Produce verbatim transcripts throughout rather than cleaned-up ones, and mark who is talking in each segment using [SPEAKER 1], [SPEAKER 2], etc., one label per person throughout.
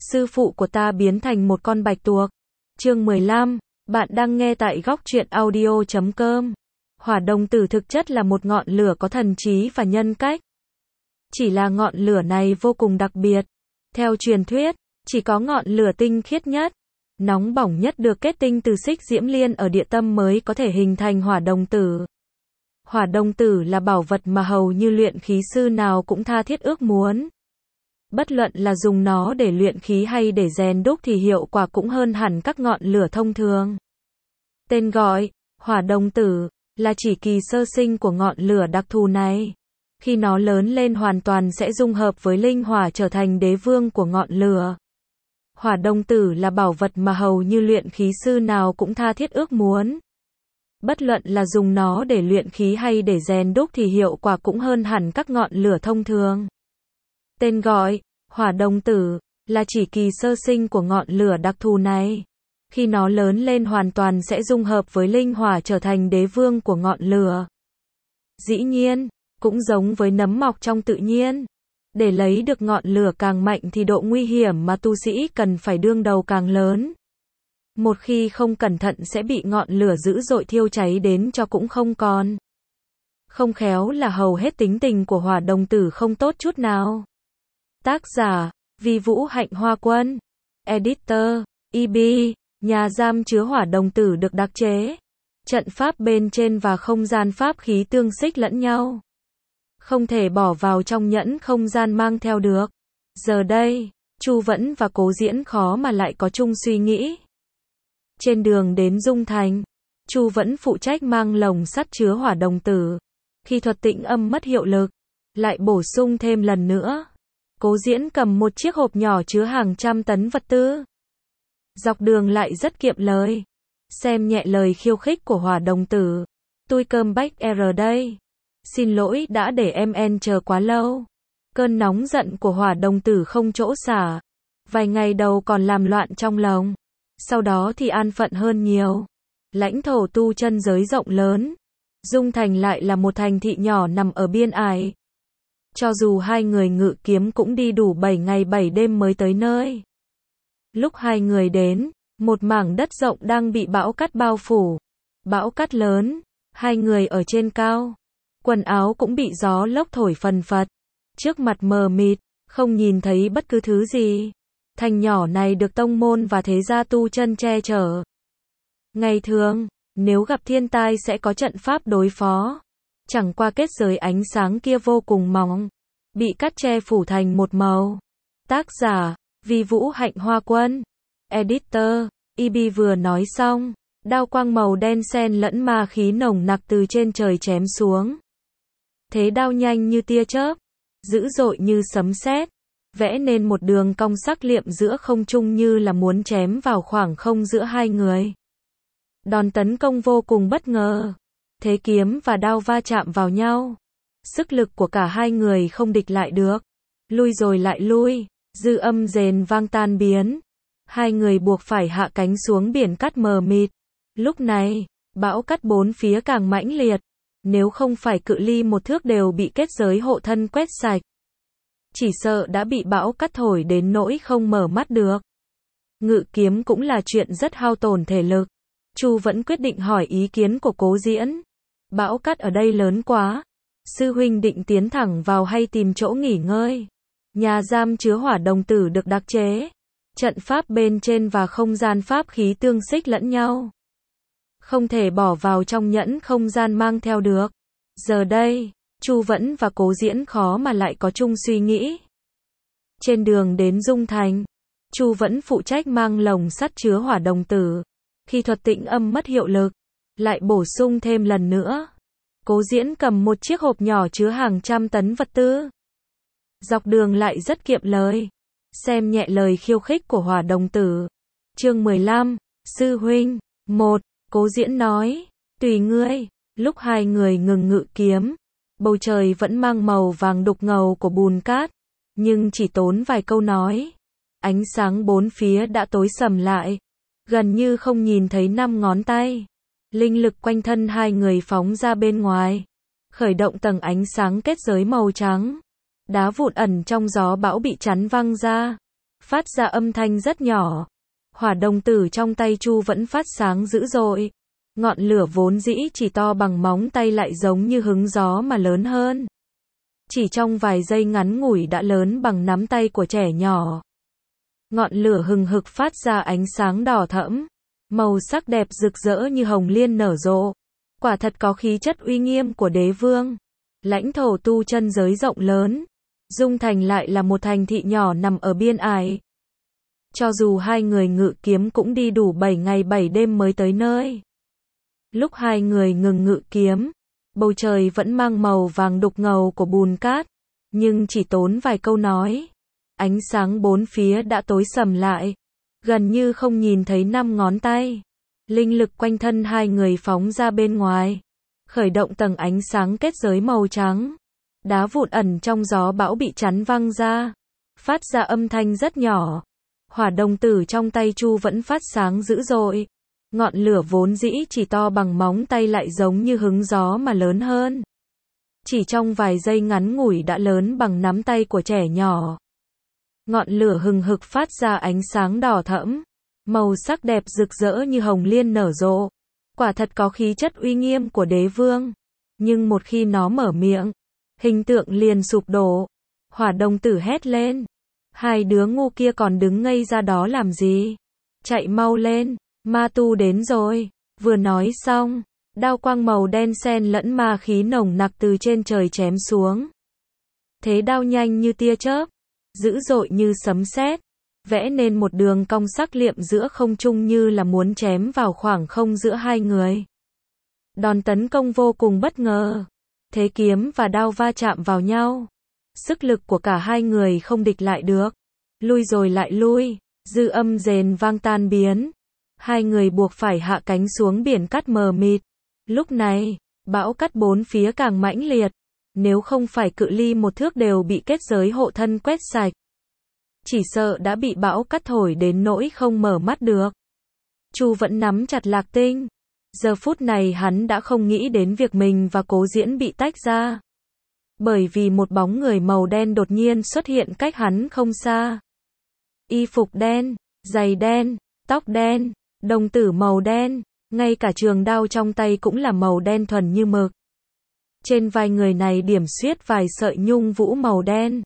[SPEAKER 1] sư phụ của ta biến thành một con bạch tuộc. Chương mười lăm, bạn đang nghe tại góc truyện audio chấm com. Hỏa đồng tử thực chất là một ngọn lửa có thần trí và nhân cách. Chỉ là ngọn lửa này vô cùng đặc biệt. Theo truyền thuyết, chỉ có ngọn lửa tinh khiết nhất, nóng bỏng nhất được kết tinh từ xích diễm liên ở địa tâm mới có thể hình thành hỏa đồng tử. Hỏa đồng tử là bảo vật mà hầu như luyện khí sư nào cũng tha thiết ước muốn. Bất luận là dùng nó để luyện khí hay để rèn đúc thì hiệu quả cũng hơn hẳn các ngọn lửa thông thường. Tên gọi, hỏa đồng tử, là chỉ kỳ sơ sinh của ngọn lửa đặc thù này. Khi nó lớn lên hoàn toàn sẽ dung hợp với linh hỏa trở thành đế vương của ngọn lửa. Hỏa đồng tử là bảo vật mà hầu như luyện khí sư nào cũng tha thiết ước muốn. Bất luận là dùng nó để luyện khí hay để rèn đúc thì hiệu quả cũng hơn hẳn các ngọn lửa thông thường. Tên gọi, hỏa đồng tử, là chỉ kỳ sơ sinh của ngọn lửa đặc thù này. Khi nó lớn lên hoàn toàn sẽ dung hợp với linh hỏa trở thành đế vương của ngọn lửa. Dĩ nhiên, cũng giống với nấm mọc trong tự nhiên. Để lấy được ngọn lửa càng mạnh thì độ nguy hiểm mà tu sĩ cần phải đương đầu càng lớn. Một khi không cẩn thận sẽ bị ngọn lửa dữ dội thiêu cháy đến cho cũng không còn. Không khéo là hầu hết tính tình của hỏa đồng tử không tốt chút nào. Tác giả, Vi Vũ Hạnh Hoa Quân. Editor, e bê, nhà giam chứa hỏa đồng tử được đặc chế. Trận pháp bên trên và không gian pháp khí tương xích lẫn nhau. Không thể bỏ vào trong nhẫn không gian mang theo được. Giờ đây, Chu Vẫn và Cố Diễn khó mà lại có chung suy nghĩ. Trên đường đến Dung Thành, Chu Vẫn phụ trách mang lồng sắt chứa hỏa đồng tử. Khi thuật tĩnh âm mất hiệu lực, lại bổ sung thêm lần nữa. Cố Diễn cầm một chiếc hộp nhỏ chứa hàng trăm tấn vật tư. Dọc đường lại rất kiệm lời. Xem nhẹ lời khiêu khích của hỏa đồng tử. Tôi cơm bách R đây. Xin lỗi đã để em en chờ quá lâu. Cơn nóng giận của hỏa đồng tử không chỗ xả. Vài ngày đầu còn làm loạn trong lòng. Sau đó thì an phận hơn nhiều. Lãnh thổ tu chân giới rộng lớn. Dung Thành lại là một thành thị nhỏ nằm ở biên ải. Cho dù hai người ngự kiếm cũng đi đủ bảy ngày bảy đêm mới tới nơi. Lúc hai người đến, một mảng đất rộng đang bị bão cát bao phủ. Bão cát lớn, hai người ở trên cao. Quần áo cũng bị gió lốc thổi phần phật. Trước mặt mờ mịt, không nhìn thấy bất cứ thứ gì. Thành nhỏ này được tông môn và thế gia tu chân che chở. Ngày thường, nếu gặp thiên tai sẽ có trận pháp đối phó. Chẳng qua kết giới ánh sáng kia vô cùng mỏng, bị cát che phủ thành một màu. Tác giả, Vi Vũ Hạnh Hoa Quân. Editor, e bê vừa nói xong, đao quang màu đen xen lẫn ma khí nồng nặc từ trên trời chém xuống. Thế đao nhanh như tia chớp, dữ dội như sấm sét, vẽ nên một đường cong sắc liệm giữa không trung như là muốn chém vào khoảng không giữa hai người. Đòn tấn công vô cùng bất ngờ. Thế kiếm và đao va chạm vào nhau. Sức lực của cả hai người không địch lại được. Lui rồi lại lui, dư âm rền vang tan biến. Hai người buộc phải hạ cánh xuống biển cát mờ mịt. Lúc này, bão cát bốn phía càng mãnh liệt. Nếu không phải cự ly một thước đều bị kết giới hộ thân quét sạch. Chỉ sợ đã bị bão cát thổi đến nỗi không mở mắt được. Ngự kiếm cũng là chuyện rất hao tổn thể lực. Chu vẫn quyết định hỏi ý kiến của Cố Diễn. Bão cát ở đây lớn quá. Sư huynh định tiến thẳng vào hay tìm chỗ nghỉ ngơi? Nhà giam chứa hỏa đồng tử được đặc chế. Trận pháp bên trên và không gian pháp khí tương xích lẫn nhau. Không thể bỏ vào trong nhẫn không gian mang theo được. Giờ đây, Chu Vẫn và Cố Diễn khó mà lại có chung suy nghĩ. Trên đường đến Dung Thành, Chu Vẫn phụ trách mang lồng sắt chứa hỏa đồng tử. Khi thuật tĩnh âm mất hiệu lực, lại bổ sung thêm lần nữa. Cố Diễn cầm một chiếc hộp nhỏ chứa hàng trăm tấn vật tư. Dọc đường lại rất kiệm lời. Xem nhẹ lời khiêu khích của hỏa đồng tử. Chương mười lăm, Sư huynh. Một, Cố Diễn nói, tùy ngươi. Lúc hai người ngừng ngự kiếm, bầu trời vẫn mang màu vàng đục ngầu của bùn cát. Nhưng chỉ tốn vài câu nói, ánh sáng bốn phía đã tối sầm lại. Gần như không nhìn thấy năm ngón tay. Linh lực quanh thân hai người phóng ra bên ngoài. Khởi động tầng ánh sáng kết giới màu trắng. Đá vụn ẩn trong gió bão bị chắn văng ra. phát ra âm thanh rất nhỏ. Hỏa đồng tử trong tay Chu vẫn phát sáng dữ dội. Ngọn lửa vốn dĩ chỉ to bằng móng tay lại giống như hứng gió mà lớn hơn. Chỉ trong vài giây ngắn ngủi đã lớn bằng nắm tay của trẻ nhỏ. Ngọn lửa hừng hực phát ra ánh sáng đỏ thẫm, màu sắc đẹp rực rỡ như hồng liên nở rộ. Quả thật có khí chất uy nghiêm của đế vương. Lãnh thổ tu chân giới rộng lớn, Dung Thành lại là một thành thị nhỏ nằm ở biên ải. Cho dù hai người ngự kiếm cũng đi đủ bảy ngày bảy đêm mới tới nơi. Lúc hai người ngừng ngự kiếm, bầu trời vẫn mang màu vàng đục ngầu của bùn cát, nhưng chỉ tốn vài câu nói, ánh sáng bốn phía đã tối sầm lại, gần như không nhìn thấy năm ngón tay. Linh lực quanh thân hai người phóng ra bên ngoài, khởi động tầng ánh sáng kết giới màu trắng. Đá vụn ẩn trong gió bão bị chắn văng ra, phát ra âm thanh rất nhỏ. Hỏa đồng tử trong tay Chu vẫn phát sáng dữ dội. Ngọn lửa vốn dĩ chỉ to bằng móng tay lại giống như hứng gió mà lớn hơn. Chỉ trong vài giây ngắn ngủi đã lớn bằng nắm tay của trẻ nhỏ. Ngọn lửa hừng hực phát ra ánh sáng đỏ thẫm, màu sắc đẹp rực rỡ như hồng liên nở rộ. Quả thật có khí chất uy nghiêm của đế vương. Nhưng một khi nó mở miệng, hình tượng liền sụp đổ. Hỏa đồng tử hét lên. Hai đứa ngu kia còn đứng ngây ra đó làm gì? Chạy mau lên, ma tu đến rồi. Vừa nói xong, đao quang màu đen xen lẫn ma khí nồng nặc từ trên trời chém xuống. Thế đao nhanh như tia chớp, dữ dội như sấm sét, vẽ nên một đường cong sắc liệm giữa không trung như là muốn chém vào khoảng không giữa hai người. Đòn tấn công vô cùng bất ngờ. Thế kiếm và đao va chạm vào nhau. Sức lực của cả hai người không địch lại được. Lui rồi lại lui, dư âm rền vang tan biến. Hai người buộc phải hạ cánh xuống biển cát mờ mịt. Lúc này, bão cát bốn phía càng mãnh liệt. Nếu không phải cự ly một thước đều bị kết giới hộ thân quét sạch, chỉ sợ đã bị bão cát thổi đến nỗi không mở mắt được. Chu vẫn nắm chặt Lạc Tinh. Giờ phút này hắn đã không nghĩ đến việc mình và Cố Diễn bị tách ra. Bởi vì một bóng người màu đen đột nhiên xuất hiện cách hắn không xa. Y phục đen, giày đen, tóc đen, đồng tử màu đen, ngay cả trường đao trong tay cũng là màu đen thuần như mực. Trên vai người này điểm xuyết vài sợi nhung vũ màu đen.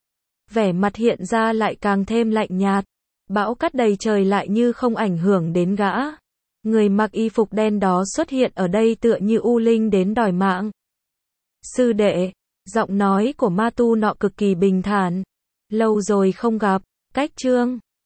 [SPEAKER 1] Vẻ mặt hiện ra lại càng thêm lạnh nhạt. Bão cát đầy trời lại như không ảnh hưởng đến gã. Người mặc y phục đen đó xuất hiện ở đây tựa như u linh đến đòi mạng. Sư đệ, giọng nói của ma tu nọ cực kỳ bình thản. Lâu rồi không gặp, cách chương.